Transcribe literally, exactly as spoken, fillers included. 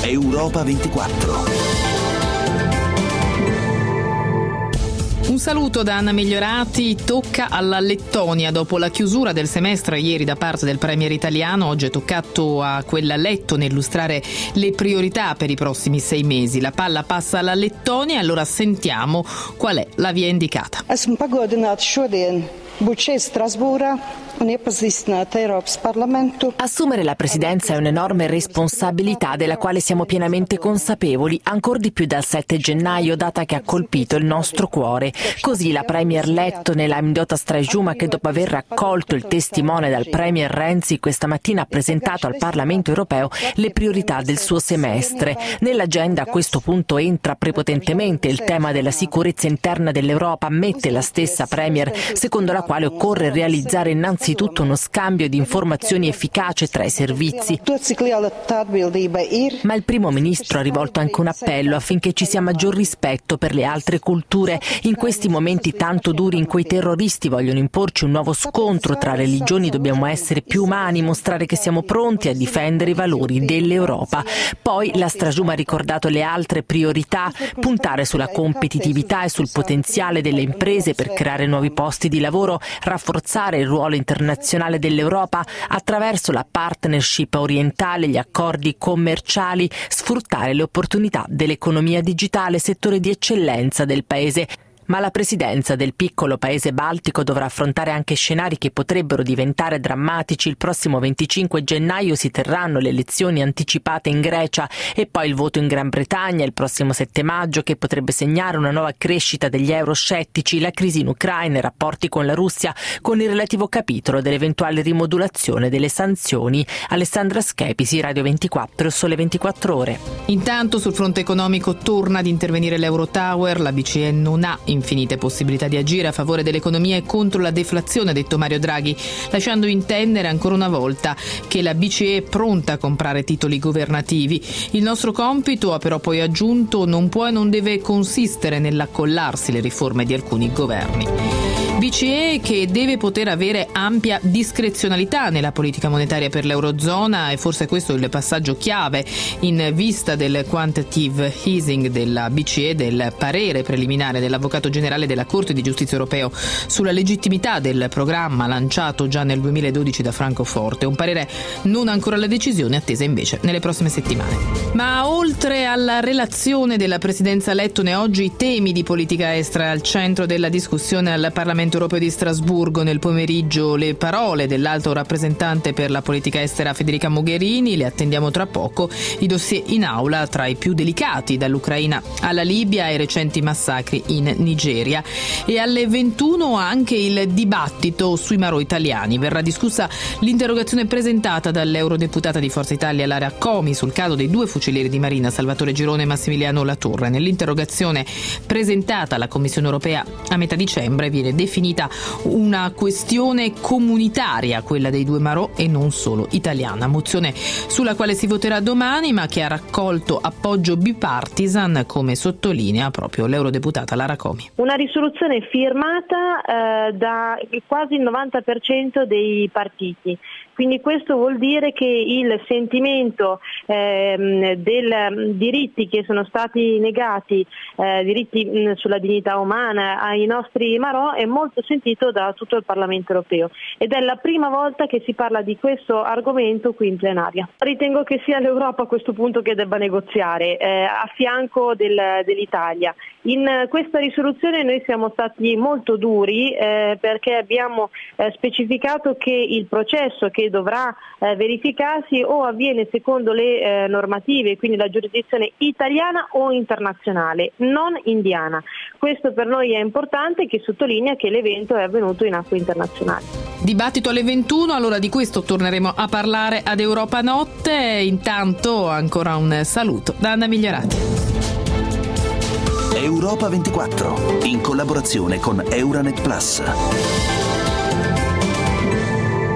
Europa ventiquattro. Un saluto da Anna Migliorati. Tocca alla Lettonia. Dopo la chiusura del semestre ieri da parte del premier italiano, oggi è toccato a quella lettone illustrare le priorità per i prossimi sei mesi. La palla passa alla Lettonia, allora sentiamo qual è la via indicata. Esmu pagodināta šodien būt šeit Strasbūrā un iepazīstināt Eiropas Parlamentu. Assumere la presidenza è un'enorme responsabilità della quale siamo pienamente consapevoli, ancor di più dal sette gennaio, data che ha colpito il nostro cuore. Così la premier lettone Laimdota Straujuma, che dopo aver raccolto il testimone dal premier Renzi, questa mattina ha presentato al Parlamento europeo le priorità del suo semestre. Nell'agenda a questo punto entra prepotentemente il tema della sicurezza interna dell'Europa, ammette la stessa premier, secondo la quale occorre realizzare innanzitutto uno scambio di informazioni efficace tra i servizi. Ma il primo ministro ha rivolto anche un appello affinché ci sia maggior rispetto per le altre culture. In questi momenti tanto duri in cui i terroristi vogliono imporci un nuovo scontro tra religioni, dobbiamo essere più umani, mostrare che siamo pronti a difendere i valori dell'Europa. Poi la Straujuma ha ricordato le altre priorità: puntare sulla competitività e sul potenziale delle imprese per creare nuovi posti di lavoro, rafforzare il ruolo internazionale dell'Europa attraverso la partnership orientale, gli accordi commerciali, sfruttare le opportunità dell'economia digitale, settore di eccellenza del paese. Ma la presidenza del piccolo paese baltico dovrà affrontare anche scenari che potrebbero diventare drammatici. Il prossimo venticinque gennaio si terranno le elezioni anticipate in Grecia e poi il voto in Gran Bretagna il prossimo sette maggio, che potrebbe segnare una nuova crescita degli euroscettici, la crisi in Ucraina, i rapporti con la Russia, con il relativo capitolo dell'eventuale rimodulazione delle sanzioni. Alessandra Schepisi, Radio ventiquattro, Sole ventiquattro Ore. Intanto sul fronte economico torna ad intervenire l'Eurotower. La B C E non ha infinite possibilità di agire a favore dell'economia e contro la deflazione, ha detto Mario Draghi, lasciando intendere ancora una volta che la B C E è pronta a comprare titoli governativi. Il nostro compito, ha però poi aggiunto, non può e non deve consistere nell'accollarsi le riforme di alcuni governi. B C E che deve poter avere ampia discrezionalità nella politica monetaria per l'Eurozona, e forse questo è il passaggio chiave in vista del quantitative easing della B C E, del parere preliminare dell'Avvocato Generale della Corte di Giustizia europeo sulla legittimità del programma lanciato già nel duemiladodici da Francoforte. Un parere non ancora la decisione, attesa invece nelle prossime settimane. Ma oltre alla relazione della presidenza lettone, oggi i temi di politica estera al centro della discussione al Parlamento europeo di Strasburgo. Nel pomeriggio le parole dell'alto rappresentante per la politica estera Federica Mogherini, le attendiamo tra poco. I dossier in aula tra i più delicati, dall'Ucraina alla Libia ai recenti massacri in Nigeria. E alle ventuno anche il dibattito sui marò italiani. Verrà discussa l'interrogazione presentata dall'eurodeputata di Forza Italia Lara Comi sul caso dei due fucilieri di Marina, Salvatore Girone e Massimiliano Latorre. Nell'interrogazione presentata alla Commissione europea a metà dicembre viene definita una questione comunitaria, quella dei due marò, e non solo italiana. Mozione sulla quale si voterà domani, ma che ha raccolto appoggio bipartisan, come sottolinea proprio l'eurodeputata Lara Comi. Una risoluzione firmata eh, da quasi il novanta per cento dei partiti. Quindi questo vuol dire che il sentimento ehm, dei diritti che sono stati negati, eh, diritti mh, sulla dignità umana ai nostri marò, è molto sentito da tutto il Parlamento europeo, ed è la prima volta che si parla di questo argomento qui in plenaria. Ritengo che sia l'Europa a questo punto che debba negoziare eh, a fianco del, dell'Italia. In questa risoluzione noi siamo stati molto duri eh, perché abbiamo eh, specificato che il processo che dovrà eh, verificarsi o avviene secondo le eh, normative, quindi la giurisdizione italiana o internazionale, non indiana. Questo per noi è importante, che sottolinea che l'evento è avvenuto in acque internazionali. Dibattito alle ventuno, allora di questo torneremo a parlare ad Europa Notte. Intanto ancora un saluto da Anna Migliorati. Europa ventiquattro, in collaborazione con Euranet Plus.